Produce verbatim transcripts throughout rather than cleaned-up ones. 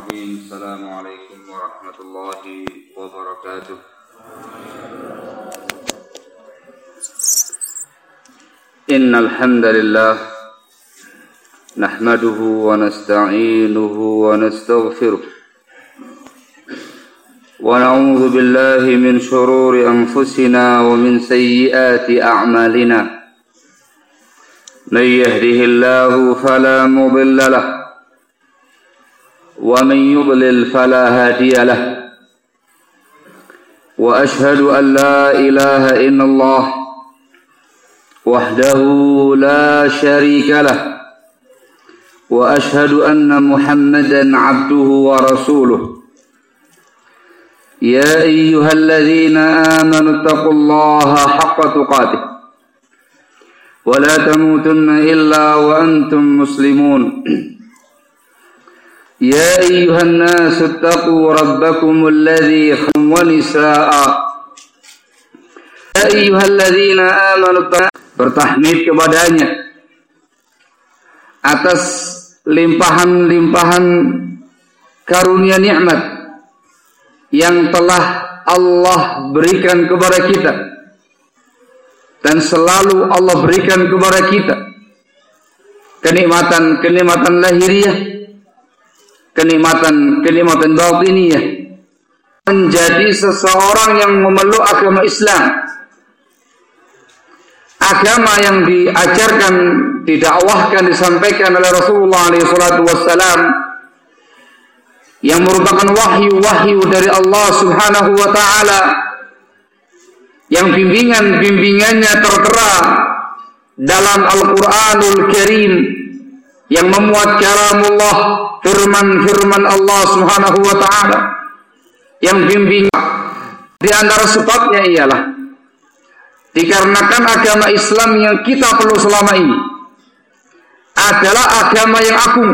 الرحيم. السلام عليكم ورحمة الله وبركاته. إن الحمد لله نحمده ونستعينه ونستغفره ونعوذ بالله من شرور أنفسنا ومن سيئات أعمالنا. من يهده الله فلا مضل له ومن يضلل فلا هادي له. وأشهد أن لا إله إلا الله وحده لا شريك له. وأشهد أن محمدا عبده ورسوله. يا أيها الذين آمنوا اتقوا الله حق تقاته ولا تموتن إلا وأنتم مسلمون. يا أيها الناس اتقوا ربكم الذي خلقكم ونساء. يا أيها الذين آمنوا bertahmid kepadanya atas limpahan-limpahan karunia nikmat yang telah Allah berikan kepada kita dan selalu Allah berikan kepada kita, kenikmatan-kenikmatan lahiriah, kenikmatan-kenikmatan batiniyah, menjadi seseorang yang memeluk agama Islam, agama yang diajarkan, didakwahkan, disampaikan oleh Rasulullah alaihi salatu wassalam, yang merupakan wahyu-wahyu dari Allah subhanahu wa ta'ala, yang bimbingan-bimbingannya tertera dalam Al-Quranul Karim, yang memuat kalamullah, firman-firman Allah subhanahu wa ta'ala, yang bimbing. Di antara sebabnya ialah dikarenakan agama Islam yang kita perlu selama ini adalah agama yang agung,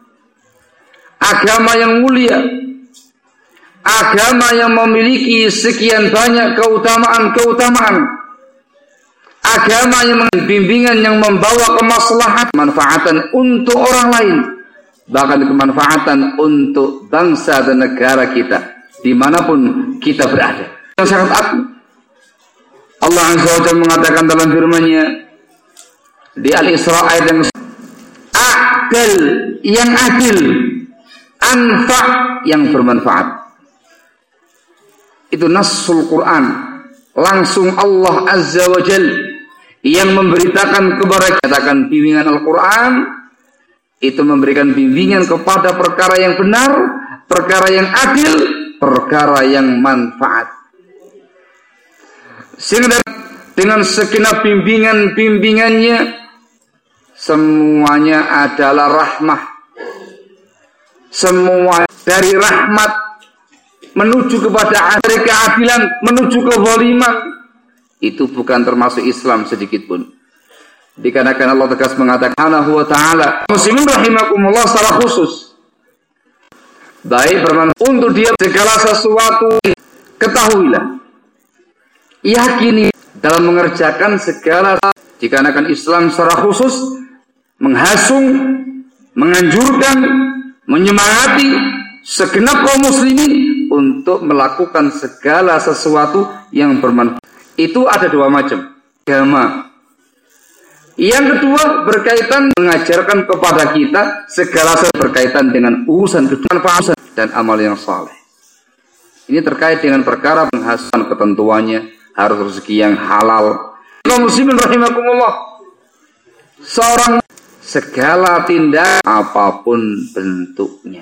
agama yang mulia, agama yang memiliki sekian banyak keutamaan-keutamaan, agama yang bimbingan yang membawa kemaslahatan, manfaatan untuk orang lain, bahkan kemanfaatan untuk bangsa dan negara kita dimanapun kita berada. Yang sangat agung. Allah Azza wa Jalla mengatakan dalam firman-Nya di Al-Isra ayat yang akal yang adil, anfa yang bermanfaat. Itu nassul Quran, langsung Allah Azza wa Jalla yang memberitakan kepada kita. Katakan bimbingan Al-Quran itu memberikan bimbingan kepada perkara yang benar, perkara yang adil, perkara yang manfaat. Sehingga dengan segenap bimbingan-bimbingannya semuanya adalah rahmah. Semua dari rahmat menuju kepada dari keadilan, menuju kezaliman, itu bukan termasuk Islam sedikit pun. Dikarenakan Allah tegas mengatakan Subhanahu wa ta'ala, muslimin rahimakumullah, secara khusus baik bermanfaat untuk dia segala sesuatu. Ketahuilah, yakini dalam mengerjakan segala, dikarenakan Islam secara khusus menghasung, menganjurkan, menyemangati segenap kaum muslimin untuk melakukan segala sesuatu yang bermanfaat. Itu ada dua macam agama. Yang kedua berkaitan mengajarkan kepada kita segala sesuatu berkaitan dengan urusan kehidupan dan amal yang saleh. Ini terkait dengan perkara penghasuan, ketentuannya harus rezeki yang halal. Kaum muslimin rahimakumullah, seorang segala tindak apapun bentuknya,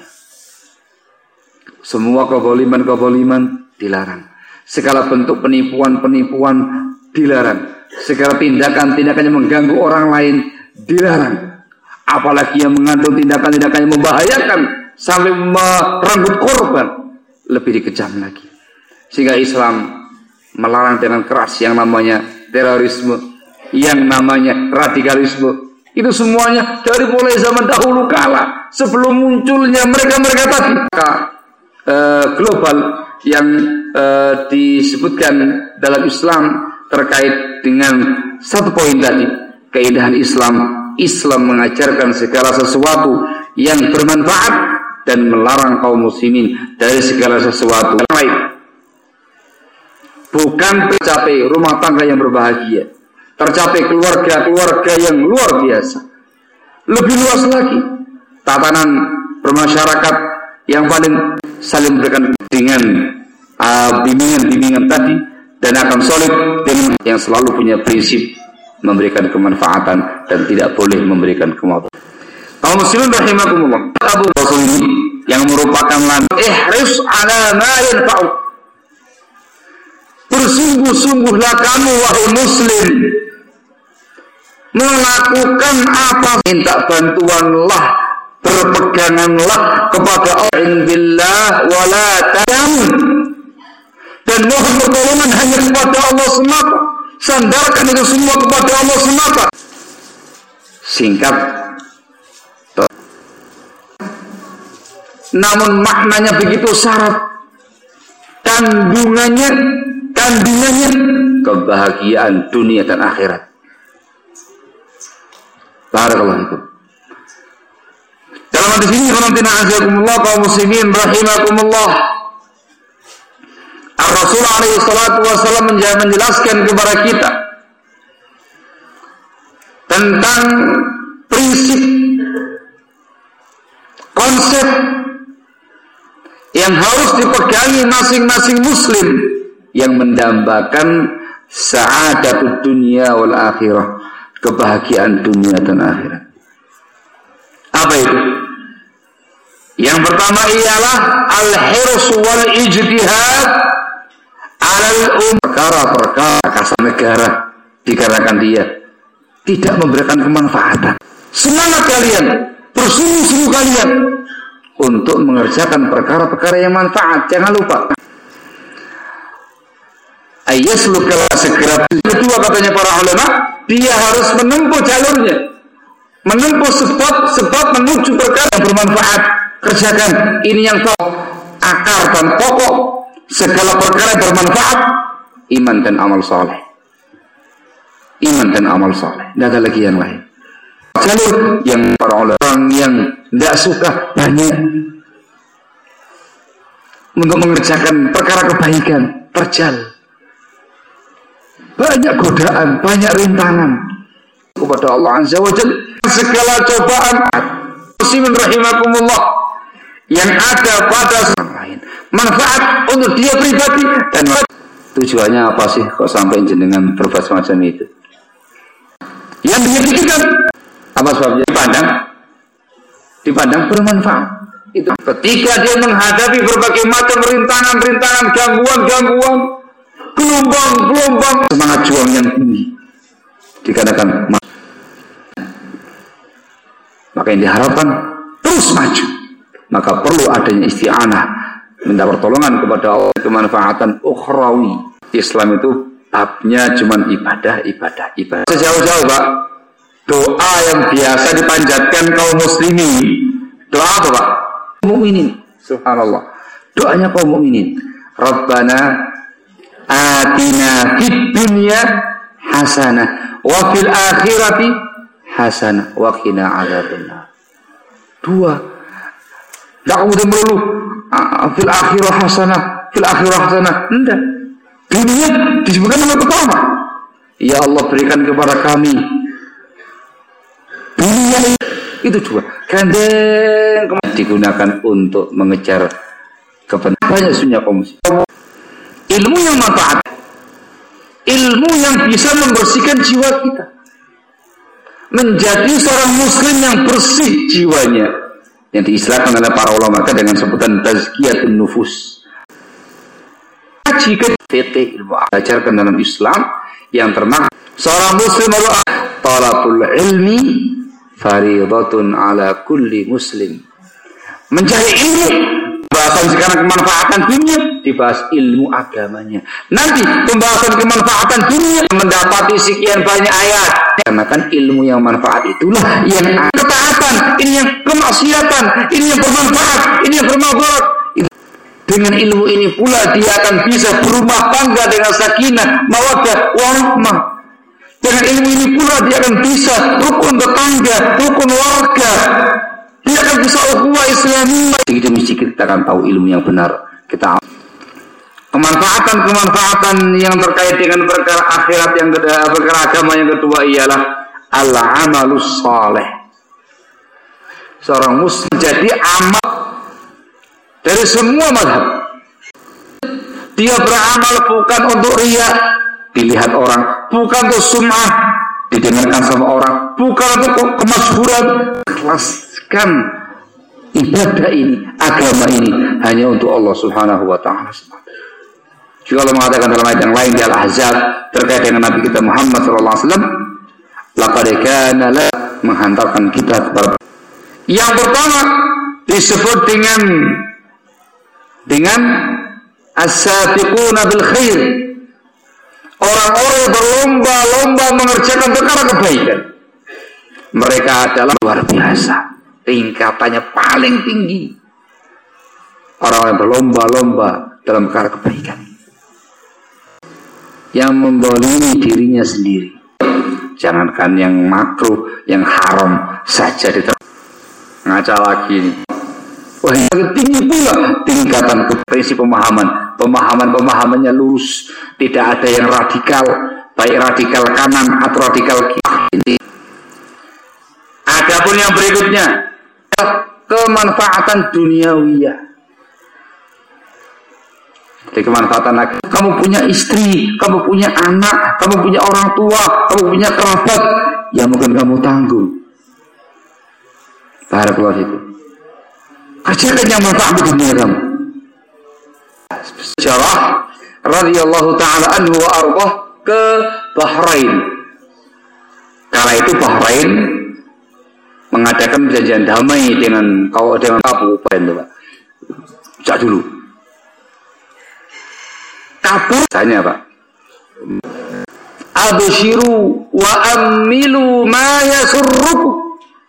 semua kezaliman-kezaliman dilarang, segala bentuk penipuan-penipuan dilarang, segala tindakan-tindakan yang mengganggu orang lain dilarang, apalagi yang mengandung tindakan-tindakan yang membahayakan sampai merenggut korban lebih dikejam lagi. Sehingga Islam melarang dengan keras yang namanya terorisme, yang namanya radikalisme. Itu semuanya dari mulai zaman dahulu kala, sebelum munculnya mereka-mereka tadi. Maka uh, global yang uh, disebutkan dalam Islam terkait dengan satu poin tadi, keindahan Islam. Islam mengajarkan segala sesuatu yang bermanfaat dan melarang kaum muslimin dari segala sesuatu lain. Bukan tercapai rumah tangga yang berbahagia, tercapai keluarga-keluarga yang luar biasa. Lebih luas lagi, tatanan bermasyarakat yang paling saling memberikan dengan uh, bimbingan-bimbingan tadi, dan akan solid dengan yang selalu punya prinsip memberikan kemanfaatan dan tidak boleh memberikan kemabutan. Kaum muslimin rahimakumullah, Abu Rasul ini yang merupakan landasan ihris ala ma yanfa'u. Bersungguh-sungguhlah kamu wahai muslim melakukan apa, minta bantuanlah, berpeganganlah kepada Allah billah wala tadam, dan mohon pertolongan hanya kepada Allah semata. Sandarkan itu semua kepada Allah semata. Singkat, namun maknanya begitu syarat, kandungannya, kandungannya kebahagiaan dunia dan akhirat. Barakallahu fikum. Dalam hadis ini, azakumullah kaum muslimin rahimakumullah, Rasul alaihi salatu wasallam menjelaskan kepada kita tentang prinsip, konsep yang harus dipegangi masing-masing muslim yang mendambakan sa'adatud dunia wal akhirah, kebahagiaan dunia dan akhirat. Apa itu? Yang pertama ialah al-hirs wal ijtihad alal um, perkara-perkara kasar negara dikarenakan dia tidak memberikan kemanfaatan. Semangat kalian, bersungguh-sungguh kalian untuk mengerjakan perkara-perkara yang manfaat. Jangan lupa. Ayaslukal segera. Kedua katanya para ulama, dia harus menempuh jalurnya, menempuh sebab-sebab menuju perkara yang bermanfaat. Kerjakan ini yang tahu akar dan pokok segala perkara yang bermanfaat, iman dan amal soleh. Iman dan amal soleh, tidak ada lagi yang lain. Jalur yang para orang yang tidak suka banyak untuk mengerjakan perkara kebaikan, terjal. Banyak godaan, banyak rintangan kepada Allah Azza wa Jalla. Segala cobaan muslimin rahimakumullah yang ada pada orang lain, manfaat untuk dia pribadi, dan tujuannya apa sih kok sampai jenengan berbuat semacam itu? Yang dia pikirkan apa sebabnya? Dipandang dipandang bermanfaat. Itu ketika dia menghadapi berbagai macam rintangan-rintangan, gangguan-gangguan, gelombang-gelombang, semangat juang yang tinggi dikarenakan maka yang diharapkan terus maju. Maka perlu adanya isti'anah, minta pertolongan kepada Allah, kemanfaatan ukhrawi. Islam itu babnya cuma ibadah, ibadah, ibadah. Sejauh-jauh Pak, doa yang biasa dipanjatkan kaum muslimin, doa apa Pak? Mukminin, subhanallah. Doanya kaum mukminin. Rabbana atina fid dunya hasanah wa fil akhirati hasanah wa qina adzabannar. Dua. Tidak kemudian melulu fil akhirah hasanah, fil akhirah hasanah. Tidak. Dunia disebutkan dengan pertama. Ya Allah berikan kepada kami dunia itu dua. Gandeng digunakan untuk mengejar kebenaran. Banyak sunnah kaum muslimin. Ilmu yang manfaat, ilmu yang bisa membersihkan jiwa kita, menjadi seorang muslim yang bersih jiwanya, yang diistilahkan oleh para ulama dengan sebutan tazkiyatun nufus. Jika fikih ilmu ajarkan dalam Islam yang termaksud seorang muslim adalah talabul ilmi fariidatun ala kulli muslim. Mencari ilmu, pembahasan sekarang kemanfaatan dunia, dibahas ilmu agamanya. Nanti pembahasan kemanfaatan dunia mendapati sekian banyak ayat. Karena kan ilmu yang manfaat itulah yang ketaatan, ini yang kemaksiatan, ini yang bermanfaat, ini yang bermanfaat. Dengan ilmu ini pula dia akan bisa berumah tangga dengan sakinah, mawaddah, warahmah. Dengan ilmu ini pula dia akan bisa rukun tetangga, rukun warga. Dia akan bisa ukhuwah Islamiyah. Sedikit-sedikit kita akan tahu ilmu yang benar. Kita kemanfaatan-kemanfaatan yang terkait dengan perkara akhirat yang kedua, perkara agama yang kedua ialah al-amalus saleh. Seorang muslim jadi amal dari semua mazhab. Dia beramal bukan untuk riya, dilihat orang, bukan untuk sum'ah, didengarkan sama orang, bukan untuk kemasyhuran. Ikhlaskan ibadah ini, agama ini hanya untuk Allah Subhanahu wa taala. Juga Allah mengatakan dalam ayat yang lain di Al-Ahzab terkait dengan Nabi kita Muhammad sallallahu alaihi wasallam, laqad kana la, menghantarkan kita kepada yang pertama disebut dengan dengan as-sabiquna bil khair, orang-orang yang berlomba-lomba mengerjakan perkara kebaikan. Mereka adalah luar biasa, tingkatannya paling tinggi. Orang yang berlomba-lomba dalam perkara kebaikan, yang mendolimi dirinya sendiri. Jangankan yang makruh, yang haram saja diterima. Ngaca lagi nih. Wah, yang tinggi pula tingkatan ke prinsip pemahaman. Pemahaman-pemahamannya lurus, tidak ada yang radikal, baik radikal kanan atau radikal kiri. Adapun yang berikutnya, kemanfaatan duniawiyah. Jadi kemanfaatan lagi. Kamu punya istri, kamu punya anak, kamu punya orang tua, kamu punya kerabat yang mungkin kamu tanggung. Barakallahu fikum. Kerjakan yang manfaat di dunia kamu. Sejarah radhiyallahu taala anhu wa arbah ke Bahrain. Kala itu Bahrain mengadakan perjanjian damai dengan kau dengan kabupaten itu, Pak. Sejak dulu. Kabur tanya, Pak. Abshiru wa amilu ma yasurrukum.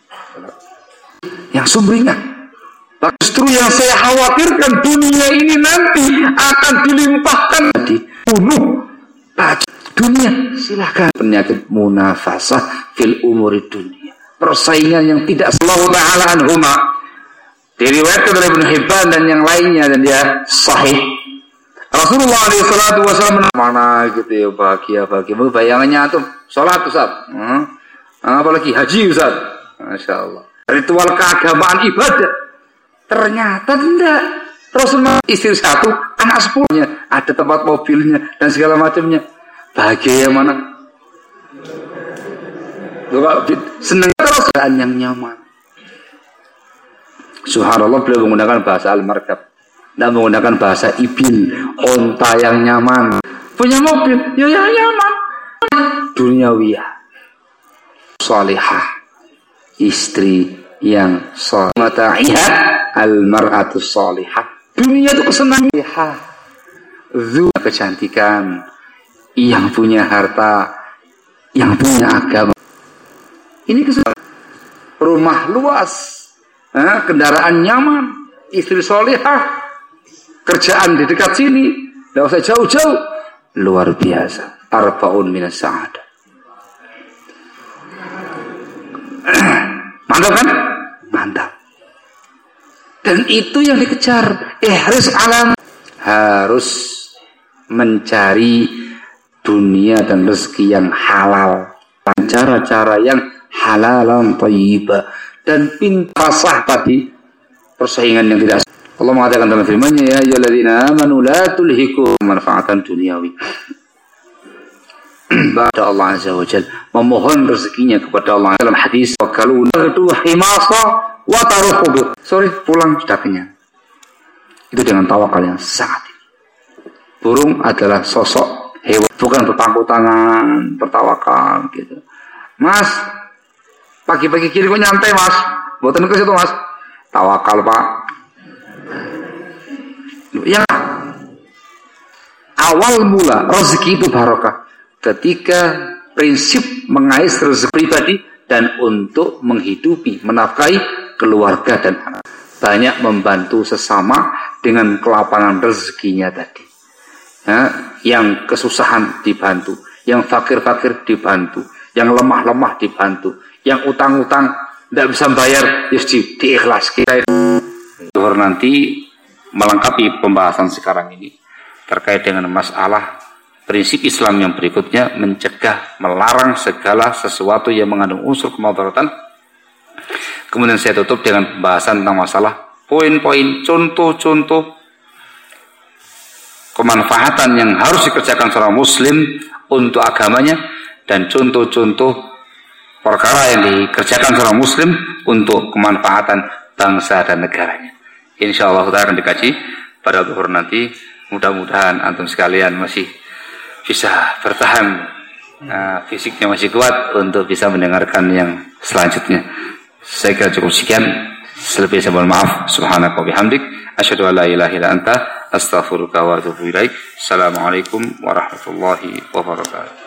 Yang sumringah. Justru yang saya khawatirkan, dunia ini nanti akan dilimpahkan dibunuh dunia. Silakan. Penyakit munafasah fil umuri dunia, persaingan yang tidak sallallahu ta'ala anhuma, diriwayatkan oleh Ibnu Hibban dan yang lainnya, dan dia sahih. Rasulullah alaihi salatu wasallam mana gitu ya, bahagia bahagia bayangannya tuh salat Ustaz, hmm? apalagi haji Ustaz, masya Allah, ritual keagamaan ibadah. Ternyata tidak. Rasulullah istri satu, anak sepuluhnya, ada tempat mobilnya dan segala macamnya. Bahagia yang mana? Senang terus yang nyaman. Subhanallah, beliau menggunakan bahasa al-markab, tidak menggunakan bahasa ibil, onta yang nyaman. Punya mobil, ya yang nyaman. Duniawiyah, salihah, istri yang salihah, al-mar'atu salihah. Dunia itu kesenangan, zu kecantikan, yang punya harta, yang punya agama. Ini kesenangan. Rumah luas, eh, kendaraan nyaman, istri salihah, kerjaan di dekat sini, tidak usah jauh-jauh. Luar biasa. Arba'un minas sa'adah. Mantap kan? Mantap. Dan itu yang dikejar. Eh harus alam, harus mencari dunia dan rezeki yang halal, cara-cara yang halalan thayyibah, dan pintasah tadi persaingan yang tidak. Allah mengatakan dalam firman-Nya, ya ayyuhalladzina amanu la tulhikum manfaatan duniawi. Pada Allah Azza wa Jalla, memohon rezekinya kepada Allah. Dalam hadis, wakalu nagdu himasa wa taruhu. Sorry, pulang sudah kenyang. Itu dengan tawakal yang sangat tinggi. Burung adalah sosok hewan, bukan berpangku tangan, bertawakal gitu. Mas, pagi-pagi kiri kok nyantai Mas, buatan ke situ Mas. Tawakal Pak. Yang awal mula rezeki itu barokah ketika prinsip mengais rezeki pribadi dan untuk menghidupi, menafkahi keluarga dan anak. Banyak membantu sesama dengan kelapangan rezekinya tadi. Ya, yang kesusahan dibantu, yang fakir-fakir dibantu, yang lemah-lemah dibantu, yang utang-utang tidak bisa bayar, ya diikhlas kita. Zuhur nanti melengkapi pembahasan sekarang ini terkait dengan masalah prinsip Islam yang berikutnya, mencegah, melarang segala sesuatu yang mengandung unsur kemadaratan. Kemudian saya tutup dengan pembahasan tentang masalah poin-poin, contoh-contoh kemanfaatan yang harus dikerjakan seorang muslim untuk agamanya, dan contoh-contoh perkara yang dikerjakan seorang muslim untuk kemanfaatan bangsa dan negaranya. Insyaallah kita akan dikaji pada zuhur nanti. Mudah-mudahan antum sekalian masih bisa bertahan, uh, fisiknya masih kuat untuk bisa mendengarkan yang selanjutnya. Saya kira cukup sekian. Selebihnya saya mohon maaf. Subhanaka wa bihamdik, asyhadu an la ilaha illa anta, astaghfiruka wa atubu ilaik. Assalamualaikum warahmatullahi wabarakatuh.